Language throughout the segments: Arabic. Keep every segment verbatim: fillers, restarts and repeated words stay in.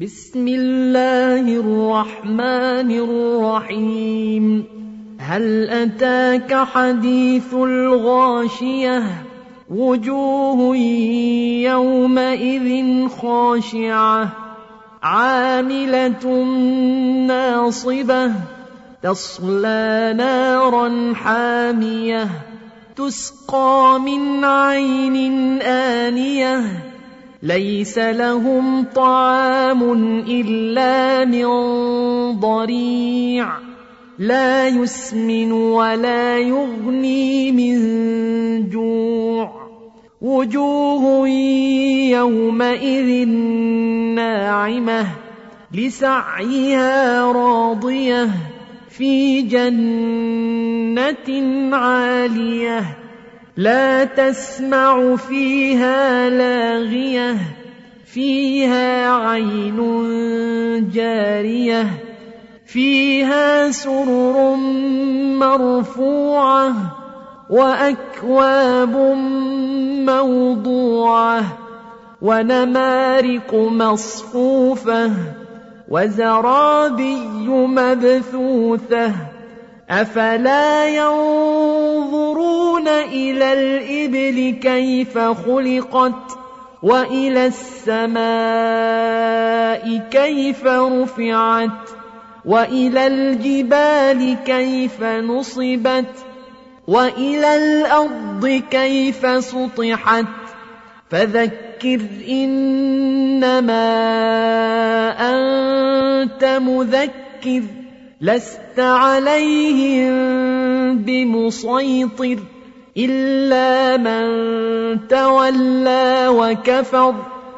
بسم الله الرحمن الرحيم هل أتاك حديث الغاشية وجوه يومئذ خاشعة عاملة ناصبة تصلى نارا حامية تسقى من عين آنية ليس لهم طعام إلا من ضريع لا يسمن ولا يغني من جوع وجوه يومئذ ناعمة لسعيها راضية في جنة عالية لا تسمع فيها لاغية فيها عين جارية فيها سرر مرفوعة وأكواب موضوعة ونمارق مصفوفة وزرابي مبثوثة أفلا ينظرون إلى الإبل كيف خلقت وإلى السماء كيف رفعت وإلى الجبال كيف نصبت وإلى الأرض كيف سطحت فذكر إنما أنت مذكر لست عليهم بمسيطر إلا من تولى وكفر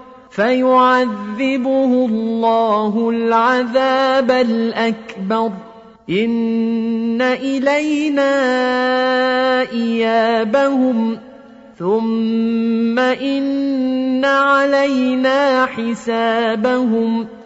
فيعذبه الله العذاب الأكبر إن إلينا إيابهم ثم إن علينا حسابهم